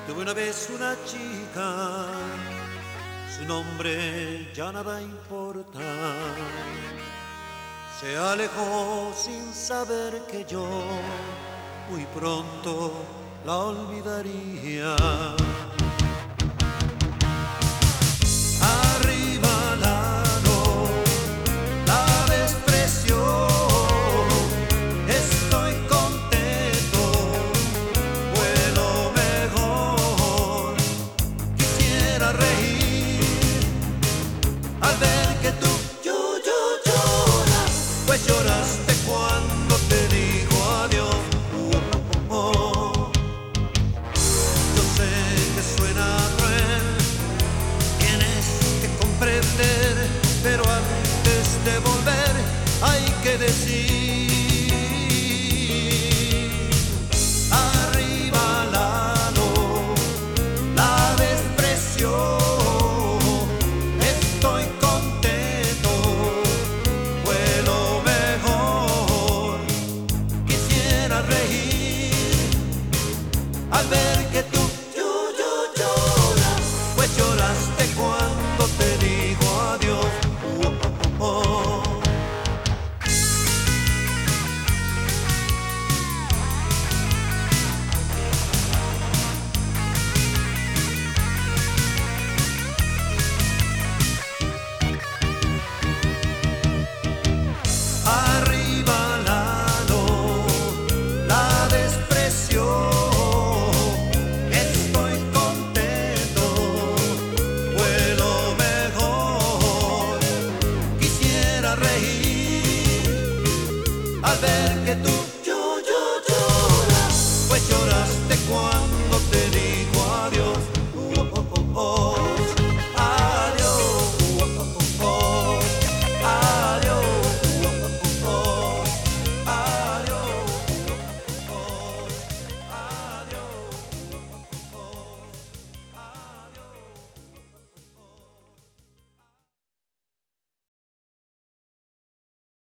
Tuve una vez una chica, su nombre ya nada importa. Se alejó sin saber que yo muy pronto la olvidaría. Arriba Lalo, la despreció. Estoy contento, fue lo mejor. Quisiera reír al ver que tú lloras, pues lloraste cuando te dijo adiós. Yo sé que suena cruel, tienes que comprender, pero antes de volver hay que decir: arriba Lalo, la despreció. Estoy contento, fue lo mejor. Quisiera reír al ver que tú lloras, pues lloraste cuando te dijo adiós. Arriba Lalo, la despreció. Estoy contento, fue lo mejor. Quisiera reír al ver que tú lloras, pues lloraste cuando te dijo